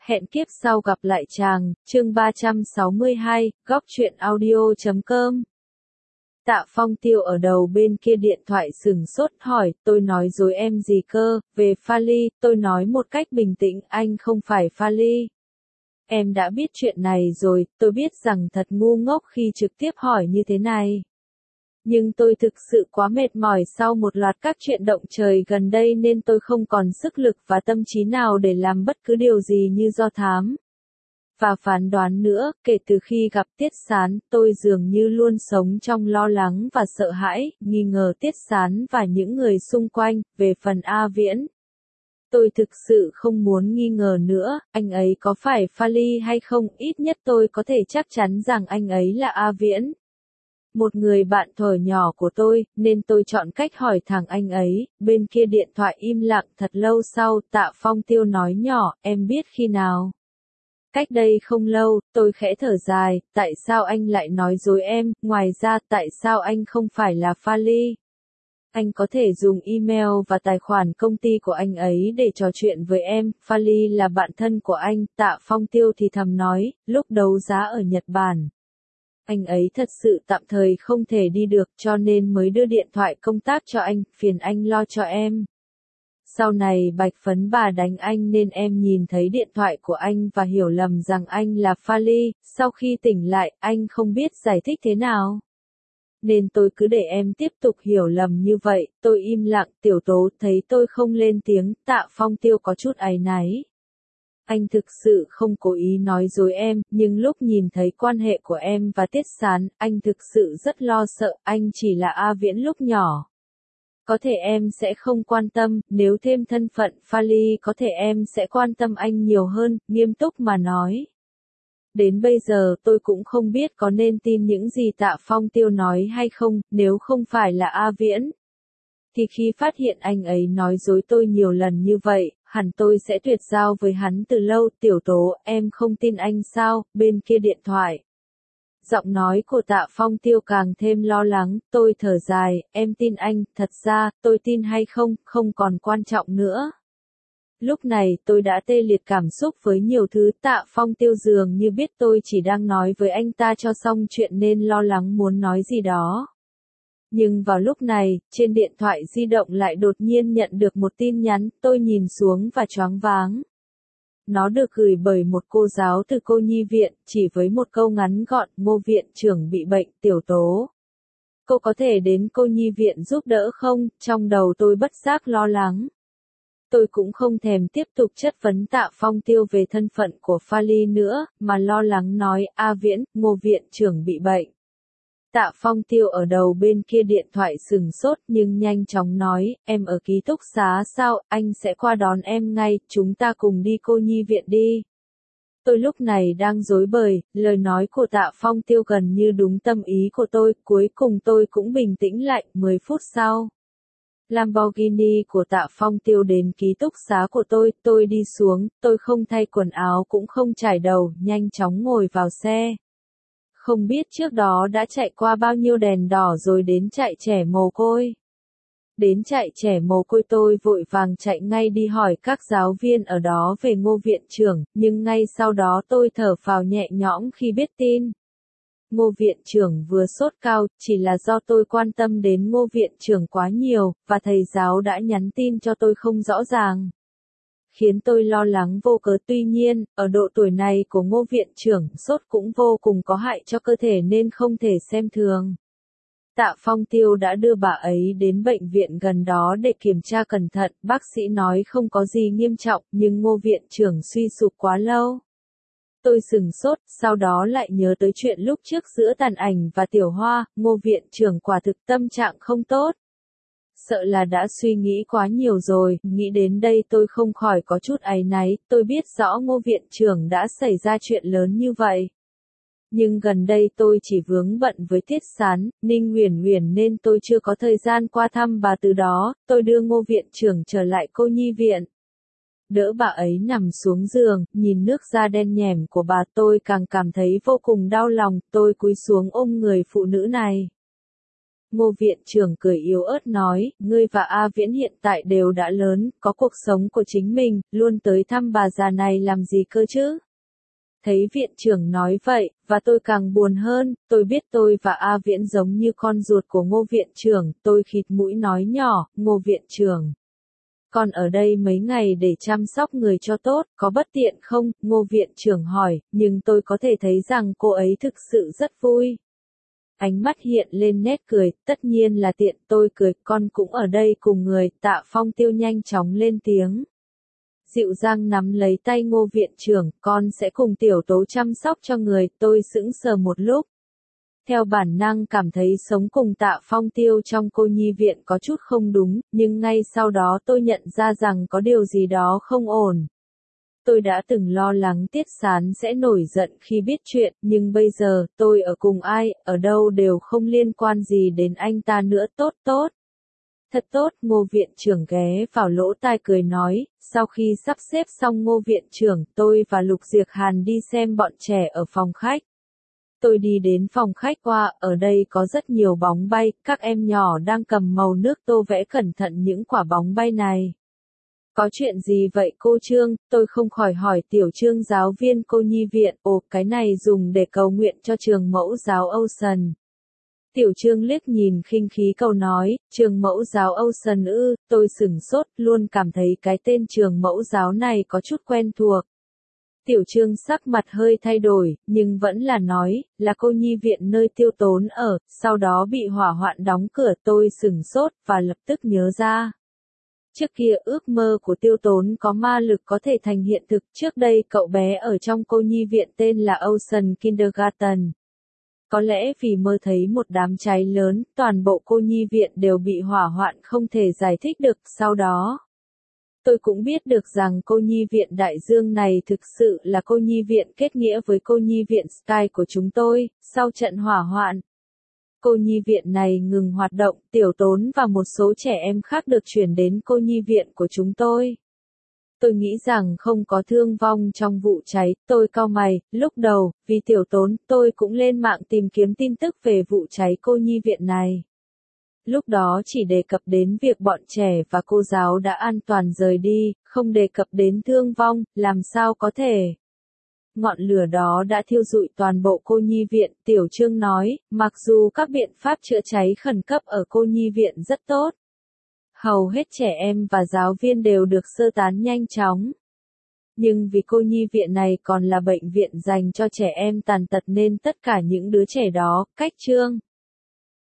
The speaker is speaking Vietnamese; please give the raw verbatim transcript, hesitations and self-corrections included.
Hẹn kiếp sau gặp lại chàng, chương ba trăm sáu mươi hai, góc truyện audio chấm com. Tạ Phong Tiêu ở đầu bên kia điện thoại sửng sốt hỏi, tôi nói dối em gì cơ, về pha ly, tôi nói một cách bình tĩnh, anh không phải pha ly. Em đã biết chuyện này rồi, tôi biết rằng thật ngu ngốc khi trực tiếp hỏi như thế này. Nhưng tôi thực sự quá mệt mỏi sau một loạt các chuyện động trời gần đây nên tôi không còn sức lực và tâm trí nào để làm bất cứ điều gì như do thám và phán đoán nữa. Kể từ khi gặp Tiết Sán, tôi dường như luôn sống trong lo lắng và sợ hãi, nghi ngờ Tiết Sán và những người xung quanh. Về phần A Viễn, tôi thực sự không muốn nghi ngờ nữa, anh ấy có phải pha ly hay không, ít nhất tôi có thể chắc chắn rằng anh ấy là A Viễn, một người bạn thuở nhỏ của tôi, nên tôi chọn cách hỏi thẳng anh ấy. Bên kia điện thoại im lặng thật lâu sau, Tạ Phong Tiêu nói nhỏ, em biết khi nào? Cách đây không lâu, tôi khẽ thở dài, tại sao anh lại nói dối em, ngoài ra tại sao anh không phải là pha ly? Anh có thể dùng email và tài khoản công ty của anh ấy để trò chuyện với em, pha ly là bạn thân của anh. Tạ Phong Tiêu thì thầm nói, lúc đấu giá ở Nhật Bản, anh ấy thật sự tạm thời không thể đi được cho nên mới đưa điện thoại công tác cho anh, phiền anh lo cho em. Sau này Bạch Phấn Bà đánh anh nên em nhìn thấy điện thoại của anh và hiểu lầm rằng anh là pha ly, sau khi tỉnh lại anh không biết giải thích thế nào. Nên tôi cứ để em tiếp tục hiểu lầm như vậy. Tôi im lặng. Tiểu Tố thấy tôi không lên tiếng, Tạ Phong Tiêu có chút áy náy. Anh thực sự không cố ý nói dối em, nhưng lúc nhìn thấy quan hệ của em và Tiết Sán, anh thực sự rất lo sợ, anh chỉ là A Viễn lúc nhỏ. Có thể em sẽ không quan tâm, nếu thêm thân phận pha ly có thể em sẽ quan tâm anh nhiều hơn, nghiêm túc mà nói. Đến bây giờ tôi cũng không biết có nên tin những gì Tạ Phong Tiêu nói hay không, nếu không phải là A Viễn. Thì khi phát hiện anh ấy nói dối tôi nhiều lần như vậy, hẳn tôi sẽ tuyệt giao với hắn từ lâu. Tiểu Tố, em không tin anh sao? Bên kia điện thoại, giọng nói của Tạ Phong Tiêu càng thêm lo lắng. Tôi thở dài, em tin anh, thật ra, tôi tin hay không, không còn quan trọng nữa. Lúc này tôi đã tê liệt cảm xúc với nhiều thứ. Tạ Phong Tiêu dường như biết tôi chỉ đang nói với anh ta cho xong chuyện nên lo lắng muốn nói gì đó. Nhưng vào lúc này, trên điện thoại di động lại đột nhiên nhận được một tin nhắn, tôi nhìn xuống và choáng váng. Nó được gửi bởi một cô giáo từ cô nhi viện, chỉ với một câu ngắn gọn, Ngô viện trưởng bị bệnh, Tiểu Tố. Cô có thể đến cô nhi viện giúp đỡ không? Trong đầu tôi bất giác lo lắng. Tôi cũng không thèm tiếp tục chất vấn Tạ Phong Tiêu về thân phận của pha ly nữa, mà lo lắng nói, A Viễn, Ngô viện trưởng bị bệnh. Tạ Phong Tiêu ở đầu bên kia điện thoại sừng sốt nhưng nhanh chóng nói, em ở ký túc xá sao, anh sẽ qua đón em ngay, chúng ta cùng đi cô nhi viện đi. Tôi lúc này đang rối bời, lời nói của Tạ Phong Tiêu gần như đúng tâm ý của tôi, cuối cùng tôi cũng bình tĩnh lại. Mười phút sau, Lamborghini của Tạ Phong Tiêu đến ký túc xá của tôi, tôi đi xuống, tôi không thay quần áo cũng không chải đầu, nhanh chóng ngồi vào xe. Không biết trước đó đã chạy qua bao nhiêu đèn đỏ rồi đến trại trẻ mồ côi. Đến trại trẻ mồ côi tôi vội vàng chạy ngay đi hỏi các giáo viên ở đó về Ngô viện trưởng, nhưng ngay sau đó tôi thở phào nhẹ nhõm khi biết tin. Ngô viện trưởng vừa sốt cao, chỉ là do tôi quan tâm đến Ngô viện trưởng quá nhiều, và thầy giáo đã nhắn tin cho tôi không rõ ràng, khiến tôi lo lắng vô cớ. Tuy nhiên, ở độ tuổi này của Ngô viện trưởng, sốt cũng vô cùng có hại cho cơ thể nên không thể xem thường. Tạ Phong Tiêu đã đưa bà ấy đến bệnh viện gần đó để kiểm tra cẩn thận, bác sĩ nói không có gì nghiêm trọng, nhưng Ngô viện trưởng suy sụp quá lâu. Tôi sừng sốt, sau đó lại nhớ tới chuyện lúc trước giữa Tàn Ảnh và Tiểu Hoa, Ngô viện trưởng quả thực tâm trạng không tốt. Sợ là đã suy nghĩ quá nhiều rồi, nghĩ đến đây tôi không khỏi có chút áy náy, tôi biết rõ Ngô viện trưởng đã xảy ra chuyện lớn như vậy. Nhưng gần đây tôi chỉ vướng bận với Tiết Sán, Ninh Huyền Huyền nên tôi chưa có thời gian qua thăm bà. Từ đó, tôi đưa Ngô viện trưởng trở lại cô nhi viện. Đỡ bà ấy nằm xuống giường, nhìn nước da đen nhẻm của bà tôi càng cảm thấy vô cùng đau lòng, tôi cúi xuống ôm người phụ nữ này. Ngô viện trưởng cười yếu ớt nói, ngươi và A Viễn hiện tại đều đã lớn, có cuộc sống của chính mình, luôn tới thăm bà già này làm gì cơ chứ? Thấy viện trưởng nói vậy, và tôi càng buồn hơn, tôi biết tôi và A Viễn giống như con ruột của Ngô viện trưởng, tôi khịt mũi nói nhỏ, Ngô viện trưởng. Còn ở đây mấy ngày để chăm sóc người cho tốt, có bất tiện không? Ngô viện trưởng hỏi, nhưng tôi có thể thấy rằng cô ấy thực sự rất vui. Ánh mắt hiện lên nét cười, tất nhiên là tiện, tôi cười, con cũng ở đây cùng người, Tạ Phong Tiêu nhanh chóng lên tiếng. Dịu dàng nắm lấy tay Ngô viện trưởng, con sẽ cùng tiểu tố chăm sóc cho người, tôi sững sờ một lúc. Theo bản năng cảm thấy sống cùng Tạ Phong Tiêu trong cô nhi viện có chút không đúng, nhưng ngay sau đó tôi nhận ra rằng có điều gì đó không ổn. Tôi đã từng lo lắng Tiết Sán sẽ nổi giận khi biết chuyện, nhưng bây giờ, tôi ở cùng ai, ở đâu đều không liên quan gì đến anh ta nữa, tốt tốt. Thật tốt, Ngô viện trưởng ghé vào lỗ tai cười nói, sau khi sắp xếp xong Ngô viện trưởng, tôi và Lục Diệc Hàn đi xem bọn trẻ ở phòng khách. Tôi đi đến phòng khách qua, ở đây có rất nhiều bóng bay, các em nhỏ đang cầm màu nước tô vẽ cẩn thận những quả bóng bay này. Có chuyện gì vậy cô Trương, tôi không khỏi hỏi tiểu Trương giáo viên cô nhi viện, ồ cái này dùng để cầu nguyện cho trường mẫu giáo Ocean. Tiểu Trương liếc nhìn khinh khí câu nói, trường mẫu giáo Ocean ư, tôi sửng sốt, luôn cảm thấy cái tên trường mẫu giáo này có chút quen thuộc. Tiểu Trương sắc mặt hơi thay đổi, nhưng vẫn là nói, là cô nhi viện nơi Tiêu Tốn ở, sau đó bị hỏa hoạn đóng cửa, tôi sửng sốt, và lập tức nhớ ra. Trước kia ước mơ của Tiêu Tốn có ma lực có thể thành hiện thực, trước đây cậu bé ở trong cô nhi viện tên là Ocean Kindergarten. Có lẽ vì mơ thấy một đám cháy lớn, toàn bộ cô nhi viện đều bị hỏa hoạn không thể giải thích được, sau đó. Tôi cũng biết được rằng cô nhi viện Đại Dương này thực sự là cô nhi viện kết nghĩa với cô nhi viện Sky của chúng tôi, sau trận hỏa hoạn. Cô nhi viện này ngừng hoạt động, Tiểu Tốn và một số trẻ em khác được chuyển đến cô nhi viện của chúng tôi. Tôi nghĩ rằng không có thương vong trong vụ cháy, tôi cau mày, lúc đầu, vì Tiểu Tốn, tôi cũng lên mạng tìm kiếm tin tức về vụ cháy cô nhi viện này. Lúc đó chỉ đề cập đến việc bọn trẻ và cô giáo đã an toàn rời đi, không đề cập đến thương vong, làm sao có thể. Ngọn lửa đó đã thiêu rụi toàn bộ cô nhi viện, Tiểu Trương nói, mặc dù các biện pháp chữa cháy khẩn cấp ở cô nhi viện rất tốt. Hầu hết trẻ em và giáo viên đều được sơ tán nhanh chóng. Nhưng vì cô nhi viện này còn là bệnh viện dành cho trẻ em tàn tật nên tất cả những đứa trẻ đó, cách Trương.